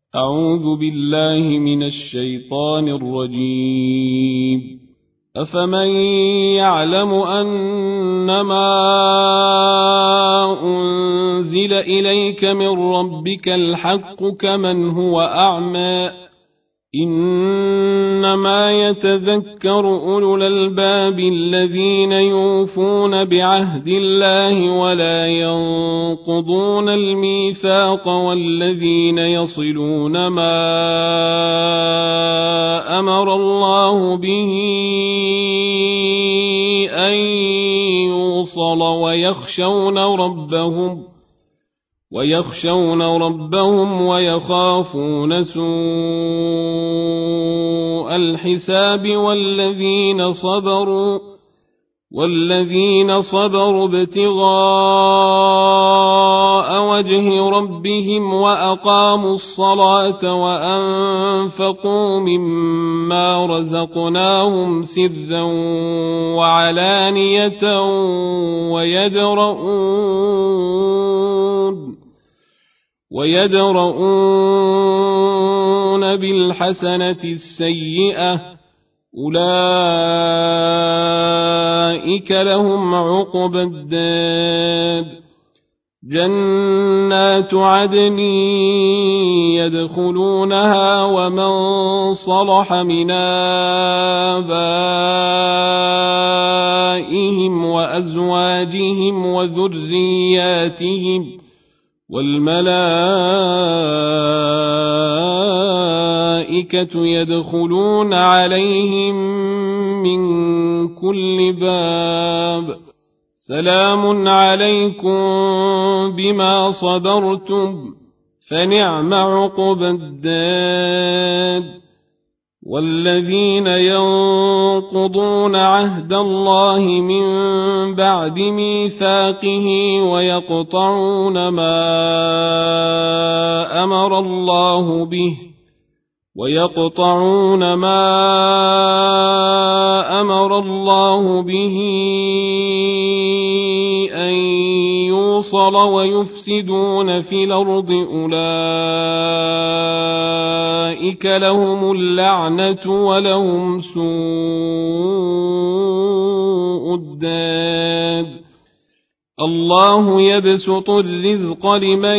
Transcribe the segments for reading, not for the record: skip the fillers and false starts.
أعوذ بالله من الشيطان الرجيم. أفمن يعلم أنما أنزل إليك من ربك الحق كمن هو أعمى إنما يتذكر أولو الألباب الذين يوفون بعهد الله ولا ينقضون الميثاق والذين يصلون ما أمر الله به أن يوصل ويخشون ربهم ويخافون سوء الحساب والذين صبروا ابتغاء وجه ربهم وأقاموا الصلاة وأنفقوا مما رزقناهم سرا وعلانية ويدرؤون بالحسنة السيئة أولئك لهم عقبى الدار جنات عدن يدخلونها ومن صلح من آبائهم وأزواجهم وذرياتهم والملائكة يدخلون عليهم من كل باب سلام عليكم بما صبرتم فنعم عقبى الدار والذين ينقضون عهد الله من بعد ميثاقه ويقطعون ما أمر الله به أن يوصل ويفسدون في الأرض أولئك لهم اللعنة ولهم سوء الدار الله يبسط الرزق لمن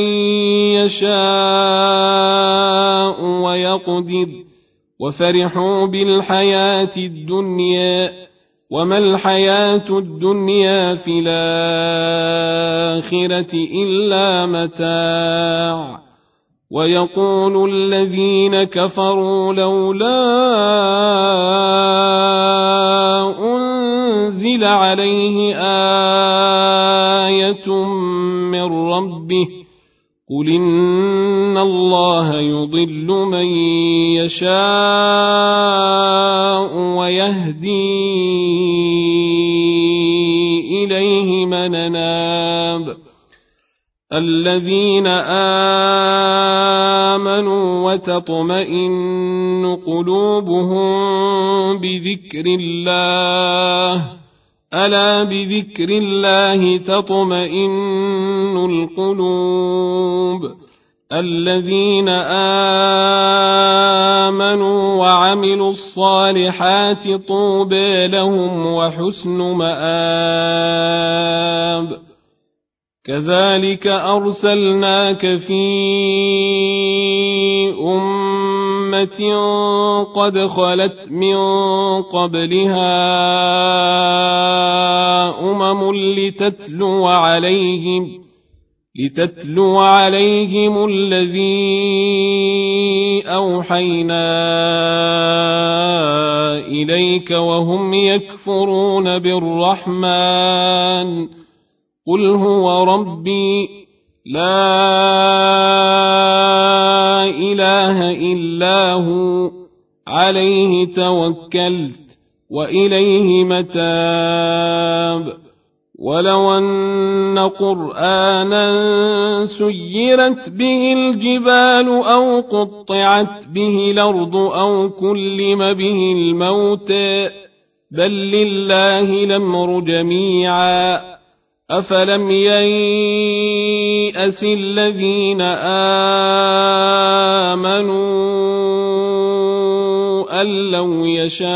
يشاء ويقدر وفرحوا بالحياة الدنيا وما الحياة الدنيا في الآخرة إلا متاع ويقول الذين كفروا لولا أنزل عليه آية من ربه قل إن الله يضل من يشاء ويهدي إليه من أناب الذين آمنوا وتطمئن قلوبهم بذكر الله ألا بذكر الله تطمئن القلوب الذين آمنوا وعملوا الصالحات طوبى لهم وحسن مآب كذلك أرسلناك في أمة قد خلت من قبلها أمم لتتلو عليهم الذي أوحينا إليك وهم يكفرون بالرحمن قل هو ربي لا إله إلا هو عليه توكلت وإليه متاب ولو أن قرآنا سيرت به الجبال أو قطعت به الأرض أو كلم به الموت بل لله الأمر جميعا أفلم ييأس الذين أن لو يشاء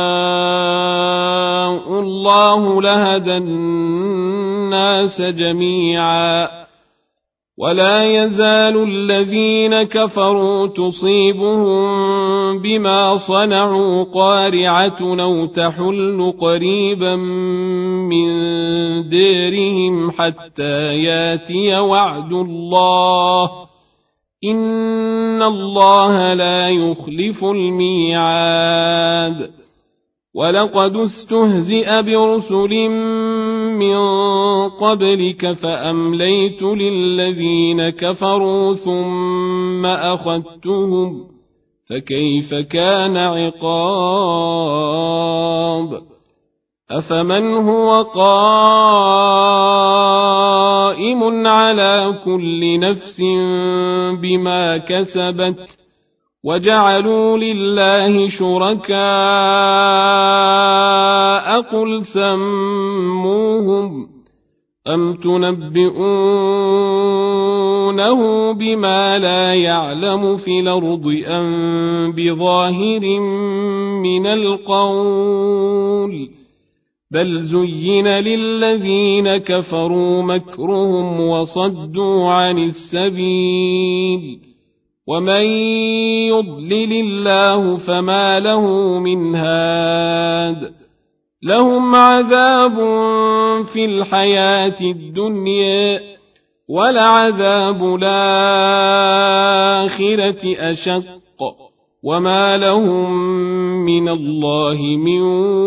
الله لهدى الناس جميعا ولا يزال الذين كفروا تصيبهم بما صنعوا قارعة أو تحل قريبا من ديرهم حتى ياتي وعد الله إن الله لا يخلف الميعاد ولقد استهزئ برسل من قبلك فأمليت للذين كفروا ثم أخذتهم فكيف كان عقاب أفمن هو قائم على كل نفس بما كسبت وجعلوا لله شركاء قل سموهم أم تنبئونه بما لا يعلم في الأرض أم بظاهر من القول بل زين للذين كفروا مكرهم وصدوا عن السبيل ومن يضلل الله فما له من هاد لهم عذاب في الحياة الدنيا ولعذاب الآخرة أشق وما لهم من الله من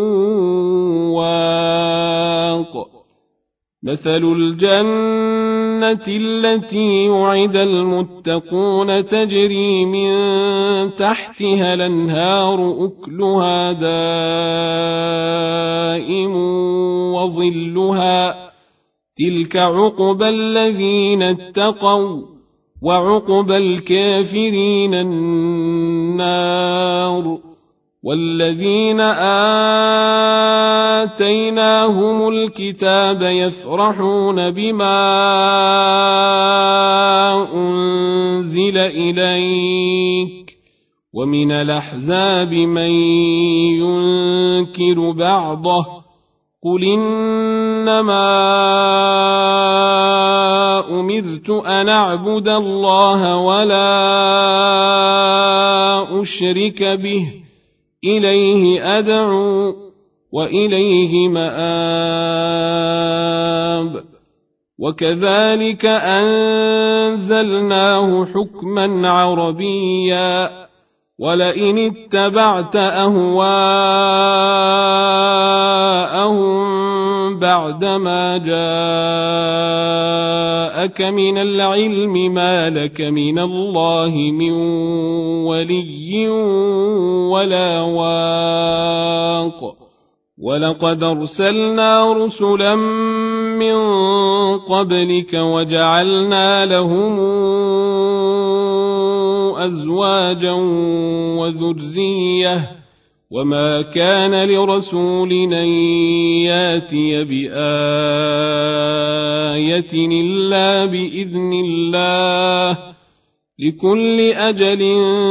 واق مثل الجنة التي وعد المتقون تجري من تحتها الأنهار أكلها دائم وظلها تلك عقبى الذين اتقوا وعقبى الكافرين النار والذين آتيناهم الكتاب يفرحون بما أنزل إليك ومن الأحزاب من ينكر بعضه قل إنما أمرت أن أعبد الله ولا أشرك به إليه أدعو وإليه مآب وكذلك أنزلناه حكما عربيا ولئن اتبعت أهواءهم بعدما جاءك من العلم ما لك من الله من ولي ولا واق ولقد أرسلنا رسلا من قبلك وجعلنا لهم أزواجا وذرية وما كان لرسول أن ياتي بآية إلا بإذن الله لكل أجل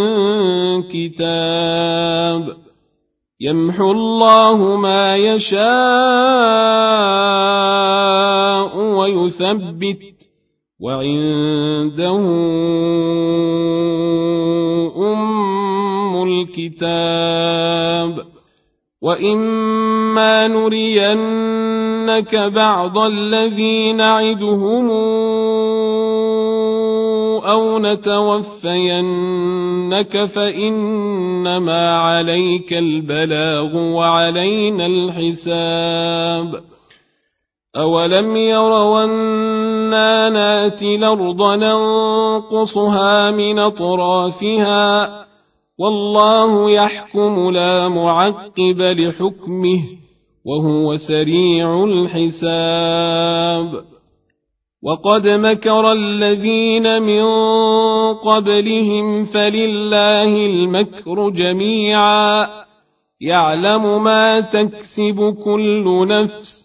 كتاب يمحو الله ما يشاء ويثبت وعنده أم الكتاب وإما نرينك بعض الذي نعدهم أو نتوفينك فإنما عليك البلاغ وعلينا الحساب أولم يروا أنا ناتي الأرض ننقصها من أطرافها والله يحكم لا معقب لحكمه وهو سريع الحساب وقد مكر الذين من قبلهم فلله المكر جميعا يعلم ما تكسب كل نفس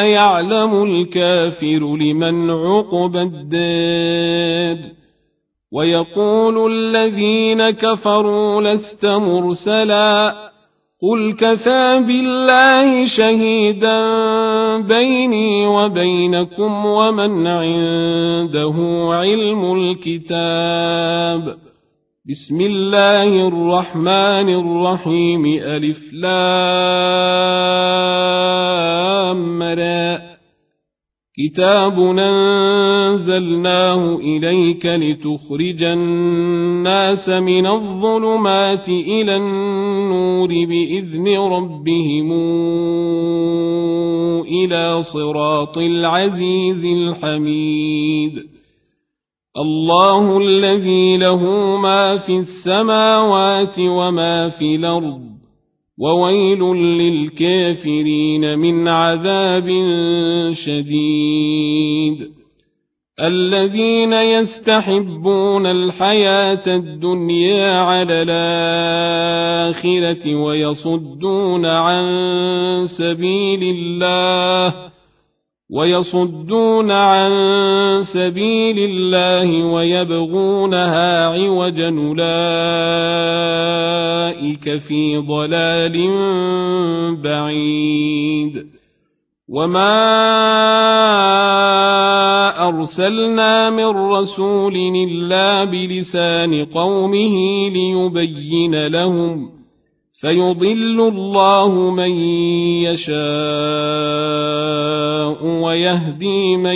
وسيعلم الكافر لمن عقبى الدار ويقول الذين كفروا لست مرسلا قل كفى بالله شهيدا بيني وبينكم ومن عنده علم الكتاب. بسم الله الرحمن الرحيم ألف لام را كتاب أنزلناه إليك لتخرج الناس من الظلمات إلى النور بإذن ربهم إلى صراط العزيز الحميد. الله الذي له ما في السماوات وما في الأرض وويل للكافرين من عذاب شديد. الذين يستحبون الحياة الدنيا على الآخرة ويصدون عن سبيل الله ويبغونها عوجا أولئك في ضلال بعيد. وما أرسلنا من رسول إلا بلسان قومه ليبين لهم فيضل الله من يشاء ويهدي من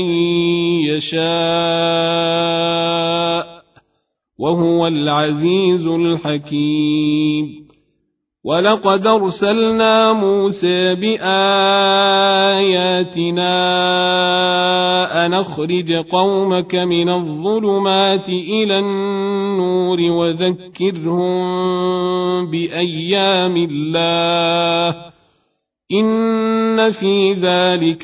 يشاء وهو العزيز الحكيم. ولقد أرسلنا موسى بآياتنا أن أخرج قومك من الظلمات إلى النور وذكرهم بأيام الله إن في ذلك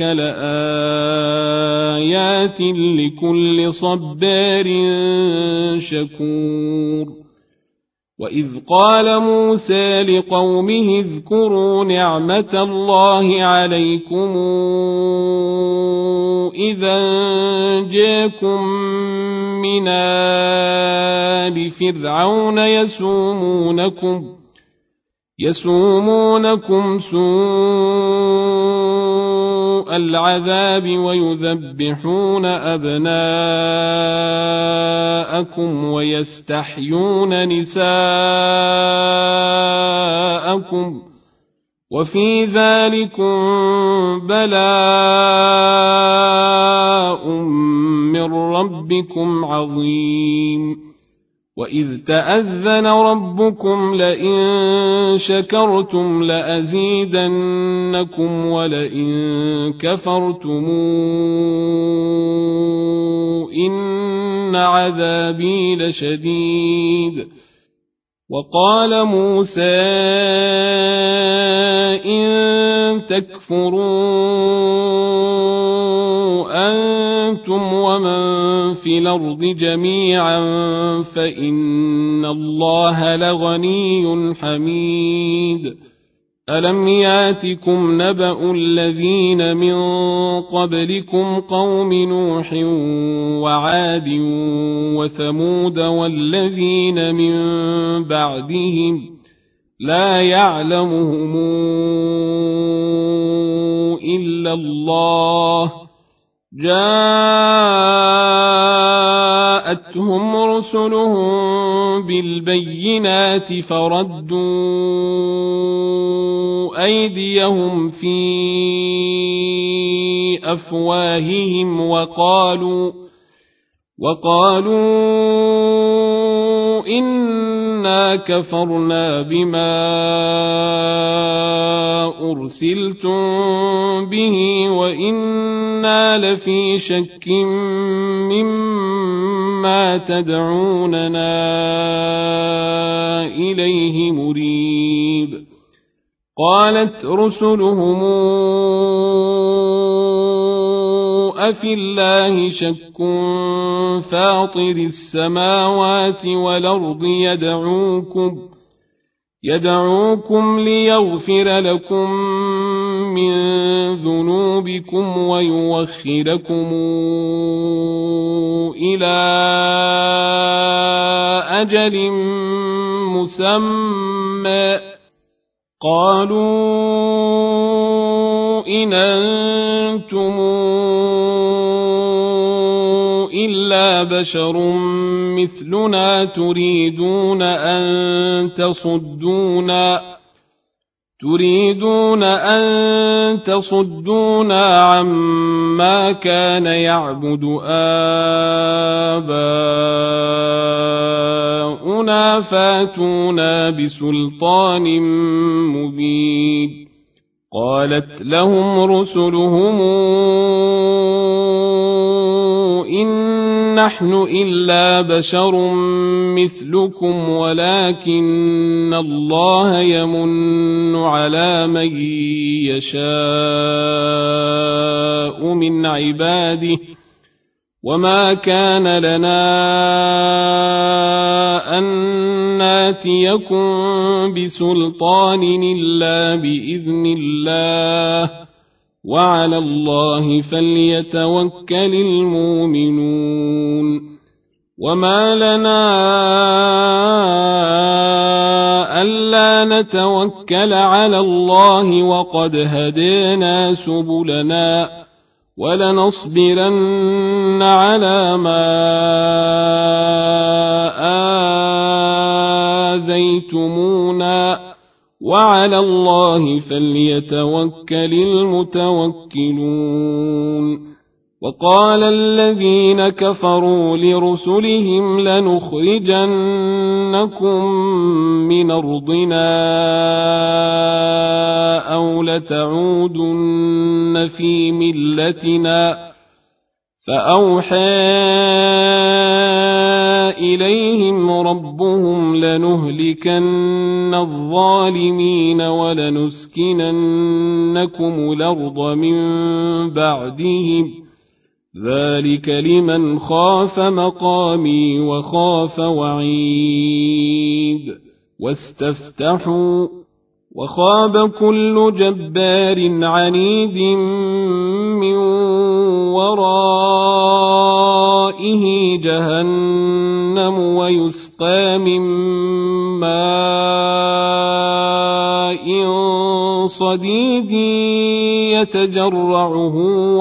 لآيات لكل صبار شكور. وإذ قال موسى لقومه اذكروا نعمة الله عليكم إذا جاءكم من آل فرعون يسومونكم سوء العذاب ويذبحون أبناءكم ويستحيون نساءكم وفي ذلكم بلاء من ربكم عظيم. وإذ تأذن ربكم لئن شكرتم لأزيدنكم ولئن كفرتم إن عذابي لشديد. وقال موسى إن تكفروا أنتم ومن في الأرض جميعا فإن الله لغني حميد. ألم ياتكم نبأ الذين من قبلكم قوم نوح وعاد وثمود والذين من بعدهم لا يعلمهم إلا الله جاءتهم رسلهم بالبينات فردوا أيديهم في أفواههم وقالوا إنا كفرنا بما أرسلتم به وإنا لفي شك مما تدعوننا إليه مريب. قالت رسلهم أفي الله شك فاطر السماوات والأرض يدعوكم ليغفر لكم من ذنوبكم ويوخركم إلى أجل مسمى قالوا إن أنتم إلا بشر مثلنا تريدون أن تصدونا عما كان يعبد آباؤنا فاتونا بسلطان مبين قالت لهم رسلهم إن نحن إلا بشر مثلكم ولكن الله يمن على من يشاء من عباده وما كان لنا أن ناتيكم بسلطان إلا بإذن الله وعلى الله فليتوكل المؤمنون وما لنا ألا نتوكل على الله وقد هدينا سبلنا ولنصبرن على ما آذيتمونا وعلى الله فليتوكل المتوكلون وقال الذين كفروا لرسلهم لنخرجنكم من أرضنا أو لتعودن في ملتنا فأوحى إليهم ربهم لنهلكن الظالمين ولنسكننكم الأرض من بعدهم ذلك لمن خاف مقامي وخاف وعيد واستفتحوا وخاب كل جبار عنيد من ورائه جهنم ويسقى من ماء صديد يتجرعه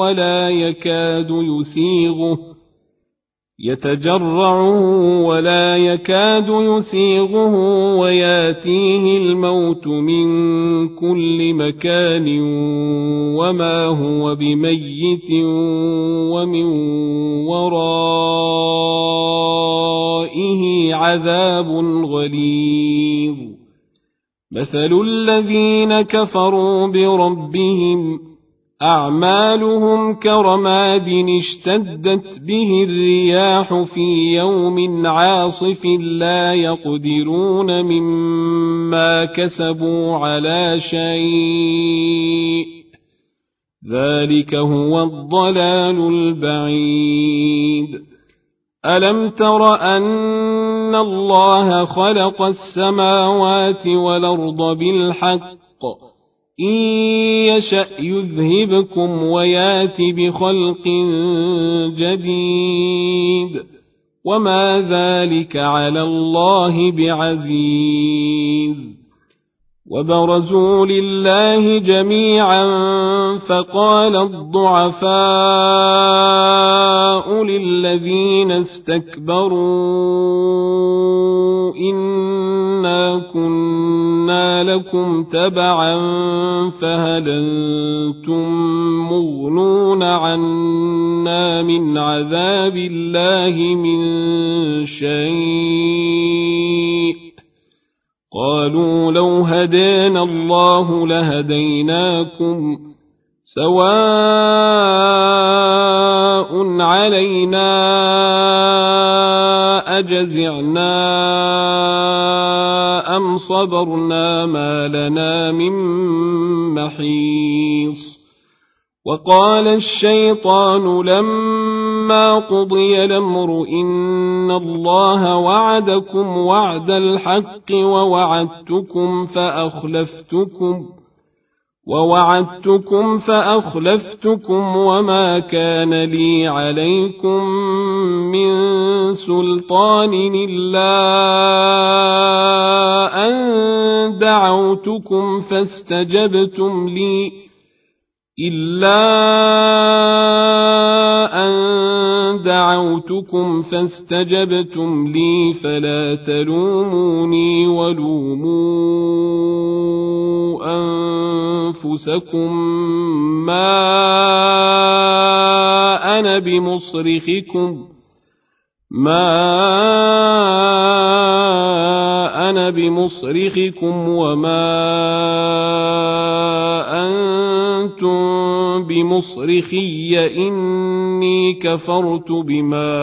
ولا يكاد يسيغه وياتيه الموت من كل مكان وما هو بميت ومن ورائه عذاب غليظ مثل الذين كفروا بربهم أعمالهم كرماد اشتدت به الرياح في يوم عاصف لا يقدرون مما كسبوا على شيء ذلك هو الضلال البعيد ألم تر أن الله خلق السماوات والأرض بالحق إن يشأ يذهبكم ويات بخلق جديد وما ذلك على الله بعزيز وبرزوا لله جميعا فقال الضعفاء للذين استكبروا إنا كنا لكم تبعا فهل أنتم مغنون عنا من عذاب الله من شيء قالوا لو هدانا الله لهديناكم سواء علينا أجزعنا أم صبرنا ما لنا من محيص وقال الشيطان لما قضي الأمر إن الله وعدكم وعد الحق ووعدتكم ووعدتكم فأخلفتكم وما كان لي عليكم من سلطان إلا أن دعوتكم فاستجبتم لي فلا تلوموني ولوموا أنفسكم ما أنا بمصرخكم وما أنتم بمصرخي إني كفرت بما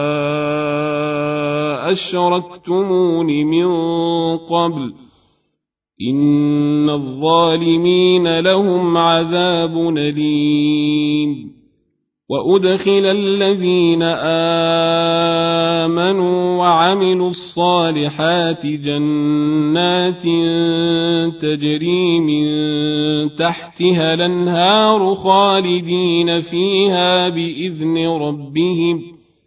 أشركتمون من قبل إن الظالمين لهم عذاب أليم وأدخل الذين آمنوا وعملوا الصالحات جنات تجري من تحتها الأنهار خالدين فيها بإذن ربهم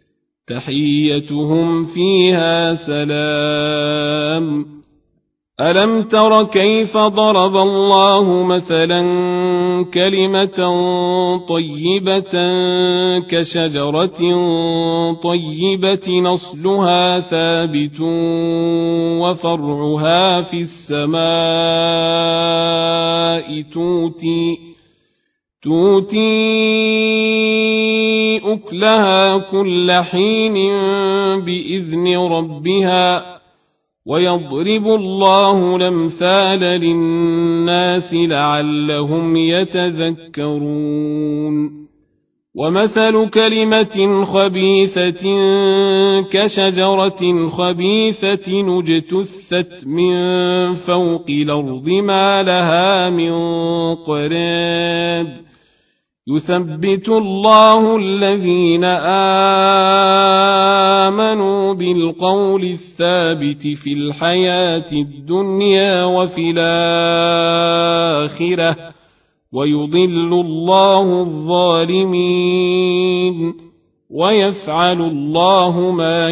تحيتهم فيها سلام ألم تر كيف ضرب الله مثلا كلمة طيبة كشجرة طيبة نصلها ثابت وفرعها في السماء تؤتي أكلها كل حين بإذن ربها ويضرب الله الأمثال للناس لعلهم يتذكرون ومثل كلمة خبيثة كشجرة خبيثة اجتثت من فوق الأرض ما لها من قرار يثبت الله الذين آمنوا بالقول الثابت في الحياة الدنيا وفي الآخرة ويضل الله الظالمين ويفعل الله ما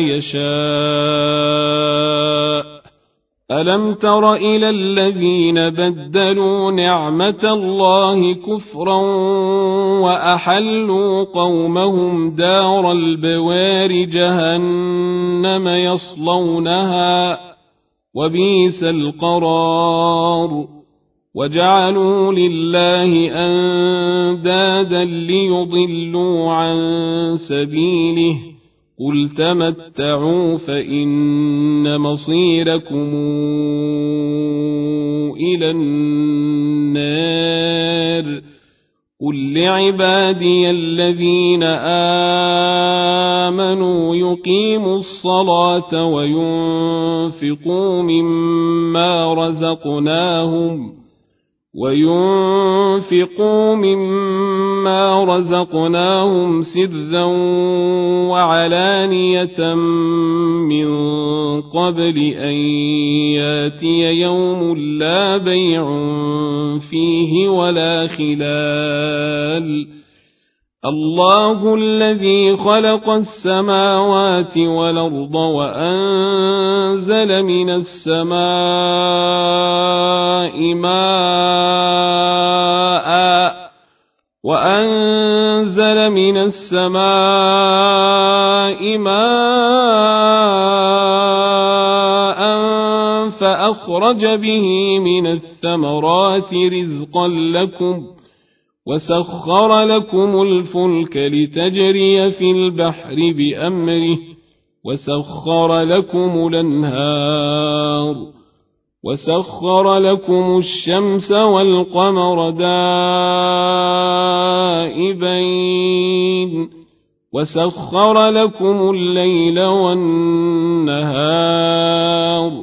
يشاء ألم تر إلى الذين بدلوا نعمة الله كفرا وأحلوا قومهم دار البوار جهنم يصلونها وبئس القرار وجعلوا لله أندادا ليضلوا عن سبيله قل تمتعوا فإن مصيركم إلى النار قل لعبادي الذين آمنوا يقيموا الصلاة وينفقوا مما رزقناهم سرا وعلانية من قبل أن ياتي يوم لا بيع فيه ولا خلال الله الذي خلق السماوات والأرض وأنزل من السماء ماء فأخرج به من الثمرات رزقا لكم وسخر لكم الفلك لتجري في البحر بأمره وسخر لكم الأنهار وسخر لكم الشمس والقمر دائبين وسخر لكم الليل والنهار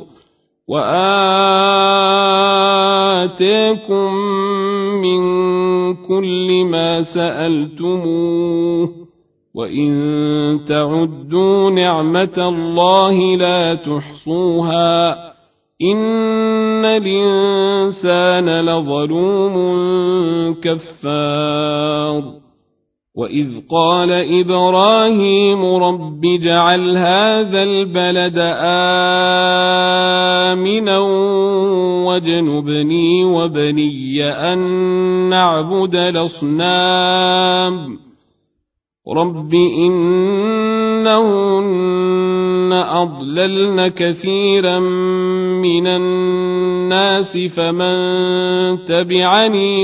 وآتاكم من كل ما سألتموه وإن تعدوا نعمة الله لا تحصوها إن الإنسان لظلوم كفار وإذ قال إبراهيم رب اجعل هذا البلد آمنا واجنبني وبني أن نعبد الأصنام رب إنهن أضللن كثيرا من الناس فمن تبعني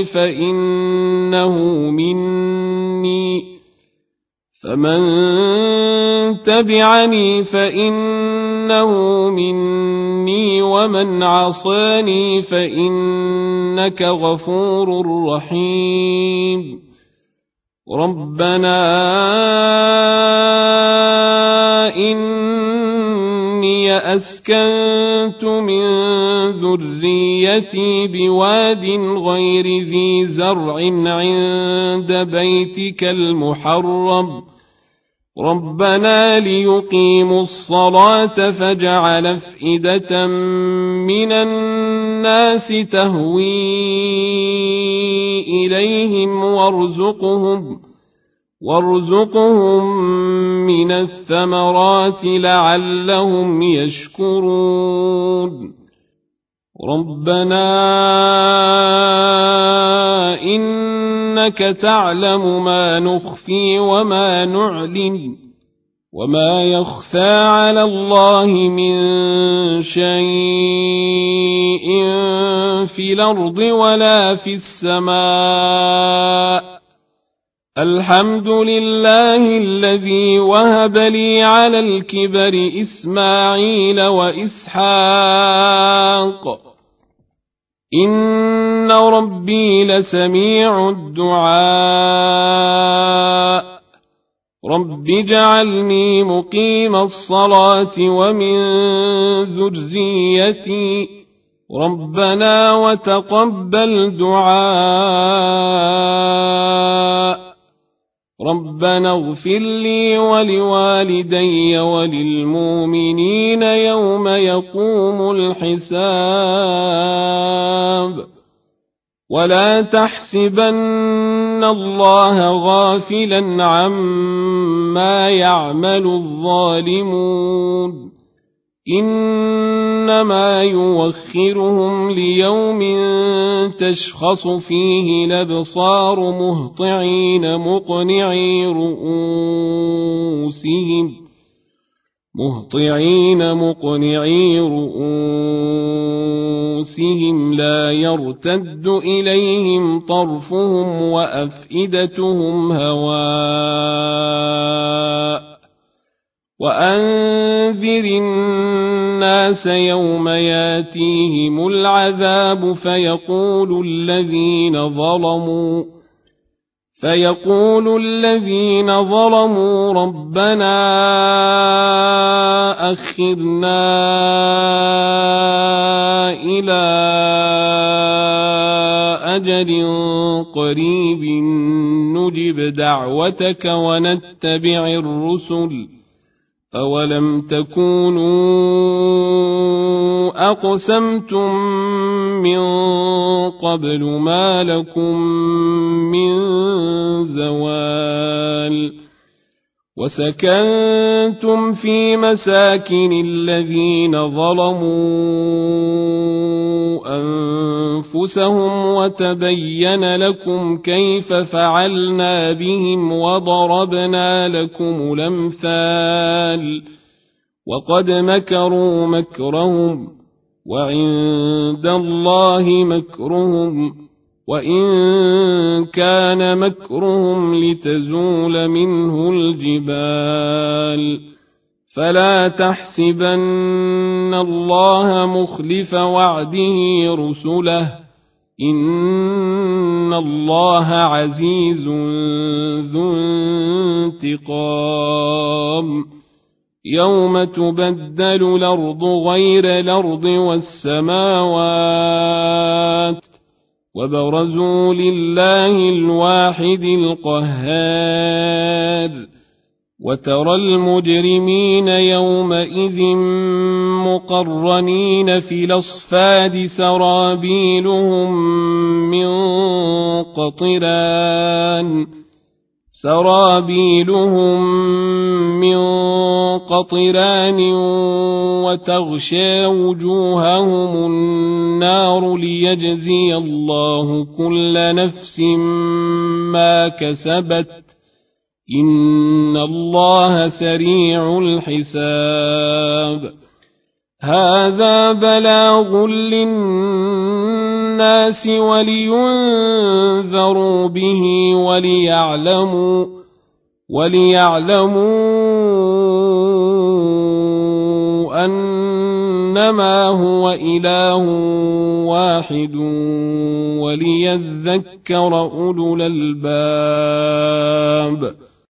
فإنه مني ومن عصاني فإنك غفور رحيم ربنا إني أسكنت من ذريتي بواد غير ذي زرع عند بيتك المحرم ربنا ليقيموا الصلاة فاجعل أفئدة من الناس تهوي إليهم وارزقهم من الثمرات لعلهم يشكرون ربنا إنك تعلم ما نخفي وما نعلن وما يخفى على الله من شيء في الأرض ولا في السماء الحمد لله الذي وهب لي على الكبر إسماعيل وإسحاق إن ربي لسميع الدعاء رب اجعلني مقيم الصلاة ومن ذريتي ربنا وتقبل دعاء ربنا اغفر لي ولوالدي وللمؤمنين يوم يقوم الحساب ولا تحسبن الله غافلا عما يعمل الظالمون إنما يوخرهم ليوم تشخص فيه الأبصار مهطعين مقنعي رؤوسهم لا يرتد إليهم طرفهم وأفئدتهم هواء وأنذر الناس يوم ياتيهم العذاب فيقول الذين ظلموا ربنا أخرنا إلى أجل قريب نجب دعوتك ونتبع الرسل أولم تكونوا أقسمتم من قبل ما لكم من زوال وسكنتم في مساكن الذين ظلموا أنفسهم وتبين لكم كيف فعلنا بهم وضربنا لكم الأمثال وقد مكروا مكرهم وعند الله مكرهم وإن كان مكرهم لتزول منه الجبال فلا تحسبن الله مخلف وعده رسله إن الله عزيز ذو انتقام يوم تبدل الأرض غير الأرض والسماوات وبرزوا لله الواحد القهار وترى المجرمين يومئذ مقرنين في الأصفاد سرابيلهم من قطران وتغشى وجوههم النار ليجزي الله كل نفس ما كسبت إن الله سريع الحساب هذا بلاغ للناس ولينذروا به وليعلموا أنما هو إله واحد وليذكر أولو الألباب